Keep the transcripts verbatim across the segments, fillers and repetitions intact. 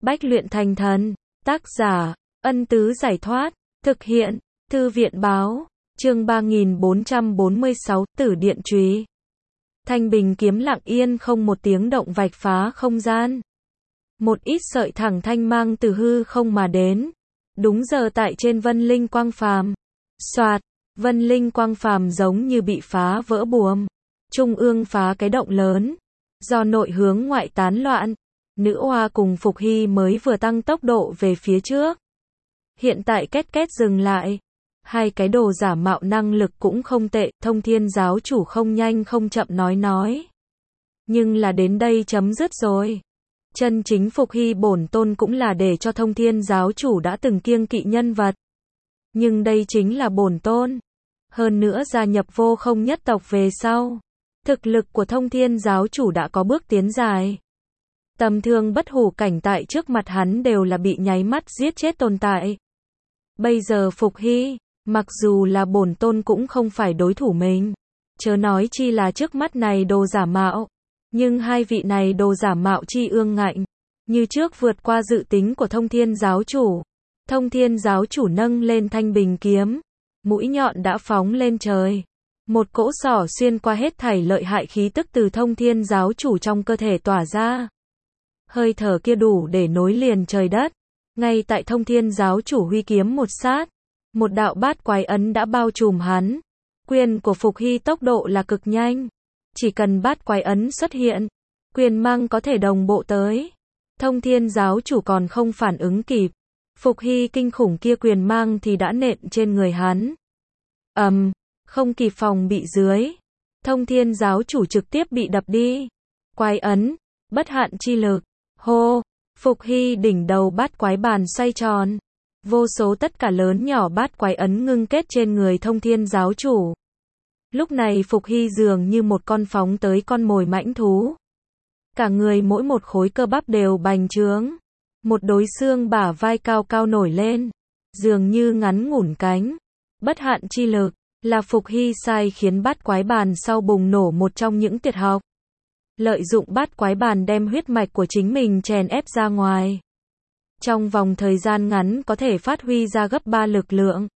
Bách luyện thành thần. Tác giả, Ân Tứ Giải Thoát. Thực hiện, Thư viện Báo. Chương ba nghìn bốn trăm bốn mươi sáu, Tử Điện Chùy. Thanh bình kiếm lặng yên không một tiếng động vạch phá không gian. Một ít sợi thẳng thanh mang từ hư không mà đến. Đúng giờ tại trên vân linh quang phàm. Soạt, vân linh quang phàm giống như bị phá vỡ buồm. Trung ương phá cái động lớn. Do nội hướng ngoại tán loạn. Nữ oa cùng Phục Hy mới vừa tăng tốc độ về phía trước. Hiện tại két két dừng lại. Hai cái đồ giả mạo năng lực cũng không tệ, Thông Thiên giáo chủ không nhanh không chậm nói nói. Nhưng là đến đây chấm dứt rồi. Chân chính Phục Hy bổn tôn cũng là để cho Thông Thiên giáo chủ đã từng kiêng kỵ nhân vật. Nhưng đây chính là bổn tôn. Hơn nữa gia nhập vô không nhất tộc về sau. Thực lực của Thông Thiên giáo chủ đã có bước tiến dài. Tầm thường bất hủ cảnh tại trước mặt hắn đều là bị nháy mắt giết chết tồn tại. Bây giờ Phục Hy, mặc dù là bổn tôn cũng không phải đối thủ mình. Chớ nói chi là trước mắt này đồ giả mạo. Nhưng hai vị này đồ giả mạo chi ương ngạnh. Như trước vượt qua dự tính của Thông Thiên giáo chủ. Thông Thiên giáo chủ nâng lên thanh bình kiếm. Mũi nhọn đã phóng lên trời. Một cỗ sỏ xuyên qua hết thảy lợi hại khí tức từ Thông Thiên giáo chủ trong cơ thể tỏa ra. Hơi thở kia đủ để nối liền trời đất. Ngay tại Thông Thiên giáo chủ huy kiếm một sát. Một đạo bát quái ấn đã bao trùm hắn. Quyền của Phục Hy tốc độ là cực nhanh. Chỉ cần bát quái ấn xuất hiện. Quyền mang có thể đồng bộ tới. Thông Thiên giáo chủ còn không phản ứng kịp. Phục Hy kinh khủng kia quyền mang thì đã nện trên người hắn. ầm, um, không kịp phòng bị dưới. Thông Thiên giáo chủ trực tiếp bị đập đi. Quái ấn, bất hạn chi lực. Hô, Phục Hy đỉnh đầu bát quái bàn xoay tròn. Vô số tất cả lớn nhỏ bát quái ấn ngưng kết trên người Thông Thiên giáo chủ. Lúc này Phục Hy dường như một con phóng tới con mồi mãnh thú. Cả người mỗi một khối cơ bắp đều bành trướng. Một đối xương bả vai cao cao nổi lên. Dường như ngắn ngủn cánh. Bất hạn chi lực, là Phục Hy sai khiến bát quái bàn sau bùng nổ một trong những tuyệt học. Lợi dụng bát quái bàn đem huyết mạch của chính mình chèn ép ra ngoài. Trong vòng thời gian ngắn có thể phát huy ra gấp ba lực lượng.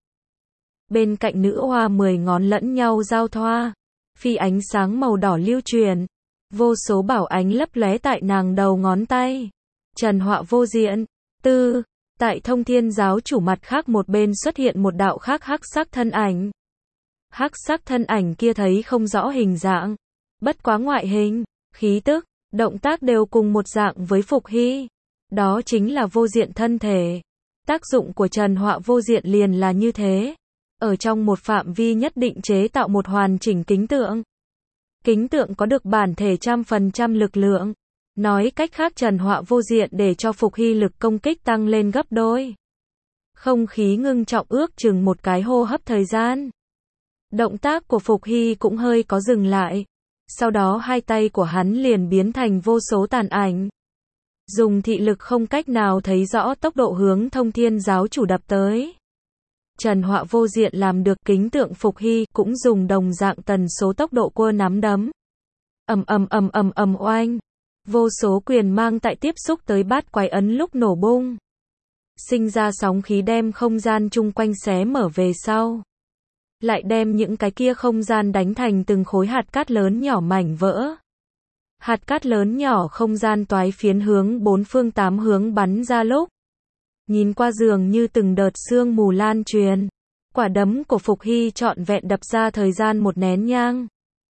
Bên cạnh nữ hoa mười ngón lẫn nhau giao thoa. Phi ánh sáng màu đỏ lưu truyền. Vô số bảo ánh lấp lóe tại nàng đầu ngón tay. Trần họa vô diện. Tư, tại Thông Thiên giáo chủ mặt khác một bên xuất hiện một đạo khác hắc sắc thân ảnh. Hắc sắc thân ảnh kia thấy không rõ hình dạng. Bất quá ngoại hình, khí tức, động tác đều cùng một dạng với Phục Hy. Đó chính là vô diện thân thể. Tác dụng của Trần họa vô diện liền là như thế. Ở trong một phạm vi nhất định chế tạo một hoàn chỉnh kính tượng. Kính tượng có được bản thể trăm phần trăm lực lượng. Nói cách khác Trần họa vô diện để cho Phục Hy lực công kích tăng lên gấp đôi. Không khí ngưng trọng ước chừng một cái hô hấp thời gian. Động tác của Phục Hy cũng hơi có dừng lại. Sau đó hai tay của hắn liền biến thành vô số tàn ảnh. Dùng thị lực không cách nào thấy rõ tốc độ hướng Thông Thiên giáo chủ đập tới. Trần họa vô diện làm được kính tượng Phục Hy cũng dùng đồng dạng tần số tốc độ cua nắm đấm. Ầm ầm ầm ầm ầm oanh. Vô số quyền mang tại tiếp xúc tới bát quái ấn lúc nổ bung. Sinh ra sóng khí đem không gian chung quanh xé mở về sau. Lại đem những cái kia không gian đánh thành từng khối hạt cát lớn nhỏ mảnh vỡ. Hạt cát lớn nhỏ không gian toái phiến hướng bốn phương tám hướng bắn ra lúc. Nhìn qua dường như từng đợt sương mù lan truyền. Quả đấm của Phục Hy trọn vẹn đập ra thời gian một nén nhang.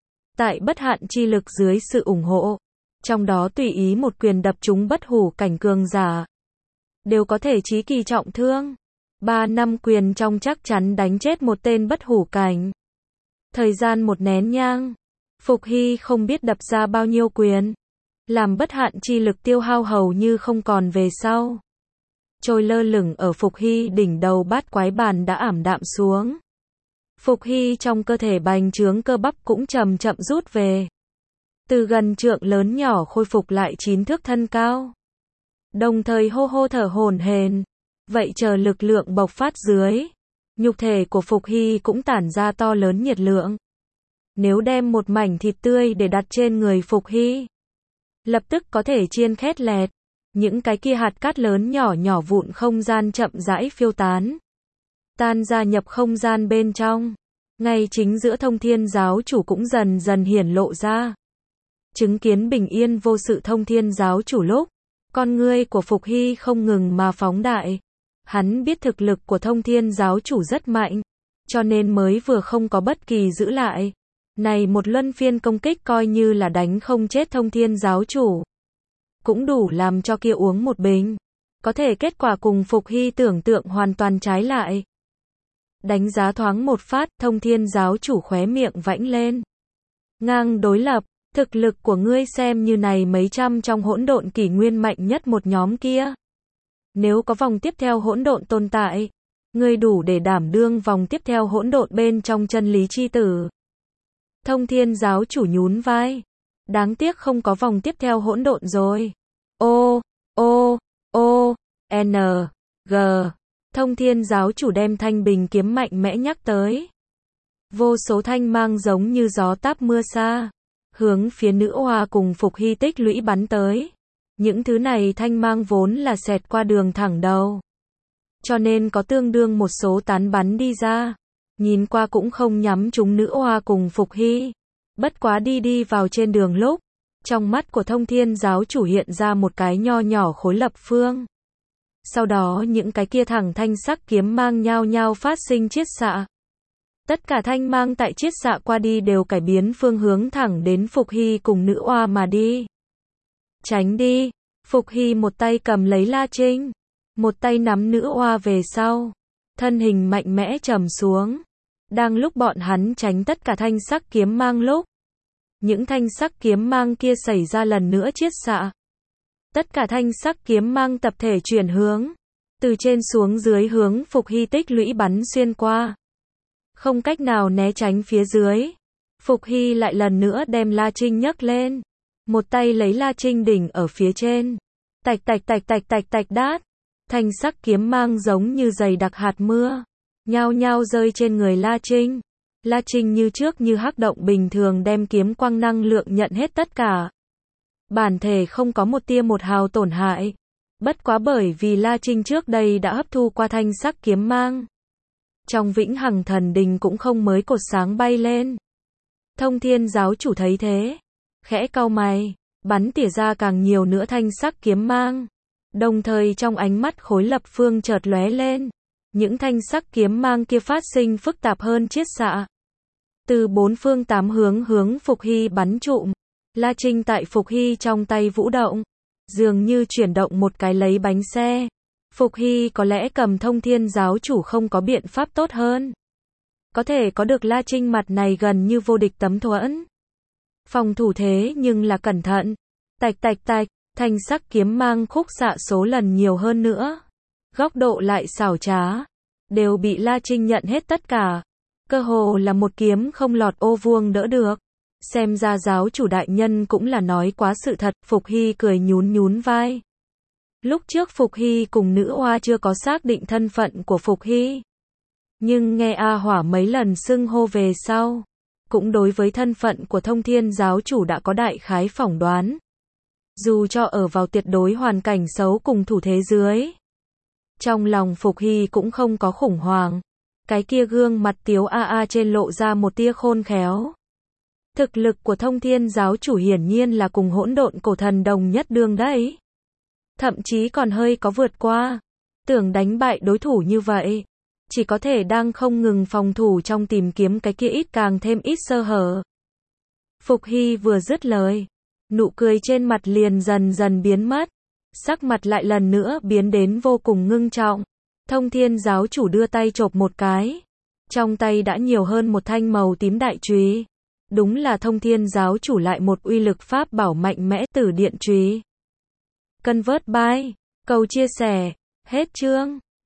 Tại bất hạn chi lực dưới sự ủng hộ. Trong đó tùy ý một quyền đập trúng bất hủ cảnh cường giả. Đều có thể chí kỳ trọng thương. Ba năm quyền trong chắc chắn đánh chết một tên bất hủ cảnh. Thời gian một nén nhang. Phục Hy không biết đập ra bao nhiêu quyền. Làm bất hạn chi lực tiêu hao hầu như không còn về sau. Trôi lơ lửng ở Phục Hy đỉnh đầu bát quái bàn đã ảm đạm xuống. Phục Hy trong cơ thể bành trướng cơ bắp cũng chậm chậm rút về. Từ gần trượng lớn nhỏ khôi phục lại chín thước thân cao. Đồng thời hô hô thở hổn hển. Vậy chờ lực lượng bộc phát dưới. Nhục thể của Phục Hy cũng tản ra to lớn nhiệt lượng. Nếu đem một mảnh thịt tươi để đặt trên người Phục Hy. Lập tức có thể chiên khét lẹt. Những cái kia hạt cát lớn nhỏ nhỏ vụn không gian chậm rãi phiêu tán. Tan ra nhập không gian bên trong. Ngay chính giữa thông thiên giáo chủ cũng dần dần hiển lộ ra. Chứng kiến bình yên vô sự thông thiên giáo chủ lúc, con ngươi của Phục Hy không ngừng mà phóng đại. Hắn biết thực lực của thông thiên giáo chủ rất mạnh, cho nên mới vừa không có bất kỳ giữ lại. Này một luân phiên công kích coi như là đánh không chết thông thiên giáo chủ. Cũng đủ làm cho kia uống một bình. Có thể kết quả cùng Phục Hy tưởng tượng hoàn toàn trái lại. Đánh giá thoáng một phát, thông thiên giáo chủ khóe miệng vãnh lên. Ngang đối lập, thực lực của ngươi xem như này mấy trăm trong hỗn độn kỷ nguyên mạnh nhất một nhóm kia. Nếu có vòng tiếp theo hỗn độn tồn tại, ngươi đủ để đảm đương vòng tiếp theo hỗn độn bên trong chân lý chi tử. Thông thiên giáo chủ nhún vai. Đáng tiếc không có vòng tiếp theo hỗn độn rồi. O, O, O, N, G. Thông thiên giáo chủ đem thanh bình kiếm mạnh mẽ nhắc tới. Vô số thanh mang giống như gió táp mưa xa. Hướng phía nữ oa cùng Phục Hy tích lũy bắn tới. Những thứ này thanh mang vốn là xẹt qua đường thẳng đầu. Cho nên có tương đương một số tán bắn đi ra. Nhìn qua cũng không nhắm trúng nữ oa cùng Phục Hy. Bất quá đi đi vào trên đường lúc. Trong mắt của thông thiên giáo chủ hiện ra một cái nho nhỏ khối lập phương. Sau đó những cái kia thẳng thanh sắc kiếm mang nhao nhao phát sinh chiết xạ. Tất cả thanh mang tại chiết xạ qua đi đều cải biến phương hướng thẳng đến Phục Hy cùng nữ oa mà đi. Tránh đi. Phục Hy một tay cầm lấy La Trinh. Một tay nắm nữ oa về sau. Thân hình mạnh mẽ trầm xuống. Đang lúc bọn hắn tránh tất cả thanh sắc kiếm mang lúc. Những thanh sắc kiếm mang kia xảy ra lần nữa chiết xạ. Tất cả thanh sắc kiếm mang tập thể chuyển hướng. Từ trên xuống dưới hướng Phục Hy tích lũy bắn xuyên qua. Không cách nào né tránh phía dưới. Phục Hy lại lần nữa đem La Trinh nhấc lên. Một tay lấy La Trinh đỉnh ở phía trên. Tạch tạch tạch tạch tạch tạch đát. Thanh sắc kiếm mang giống như dày đặc hạt mưa. Nhao nhao rơi trên người La Trinh. La Trinh như trước như hắc động bình thường đem kiếm quang năng lượng nhận hết tất cả. Bản thể không có một tia một hào tổn hại. Bất quá bởi vì La Trinh trước đây đã hấp thu qua thanh sắc kiếm mang. Trong vĩnh hằng thần đình cũng không mới cột sáng bay lên. Thông thiên giáo chủ thấy thế. Khẽ cau mày. Bắn tỉa ra càng nhiều nữa thanh sắc kiếm mang. Đồng thời trong ánh mắt khối lập phương chợt lóe lên. Những thanh sắc kiếm mang kia phát sinh phức tạp hơn chiết xạ. Từ bốn phương tám hướng hướng Phục Hy bắn trụm. La Trinh tại Phục Hy trong tay vũ động. Dường như chuyển động một cái lấy bánh xe. Phục Hy có lẽ cầm thông thiên giáo chủ không có biện pháp tốt hơn. Có thể có được La Trinh mặt này gần như vô địch tấm thuẫn. Phòng thủ thế nhưng là cẩn thận. Tạch tạch tạch, thanh sắc kiếm mang khúc xạ số lần nhiều hơn nữa. Góc độ lại xảo trá. Đều bị La Trinh nhận hết tất cả. Cơ hồ là một kiếm không lọt ô vuông đỡ được. Xem ra giáo chủ đại nhân cũng là nói quá sự thật. Phục Hy cười nhún nhún vai. Lúc trước Phục Hy cùng nữ oa chưa có xác định thân phận của Phục Hy. Nhưng nghe A Hỏa mấy lần xưng hô về sau. Cũng đối với thân phận của thông thiên giáo chủ đã có đại khái phỏng đoán. Dù cho ở vào tuyệt đối hoàn cảnh xấu cùng thủ thế dưới. Trong lòng Phục Hy cũng không có khủng hoảng. Cái kia gương mặt tiếu a a trên lộ ra một tia khôn khéo. Thực lực của thông thiên giáo chủ hiển nhiên là cùng hỗn độn cổ thần đồng nhất đương đấy. Thậm chí còn hơi có vượt qua. Tưởng đánh bại đối thủ như vậy. Chỉ có thể đang không ngừng phòng thủ trong tìm kiếm cái kia ít càng thêm ít sơ hở. Phục Hy vừa dứt lời. Nụ cười trên mặt liền dần dần biến mất. Sắc mặt lại lần nữa biến đến vô cùng ngưng trọng. Thông thiên giáo chủ đưa tay chộp một cái. Trong tay đã nhiều hơn một thanh màu tím đại chùy. Đúng là thông thiên giáo chủ lại một uy lực pháp bảo mạnh mẽ Tử Điện Chùy. Convert by. Cầu chia sẻ. Hết chương.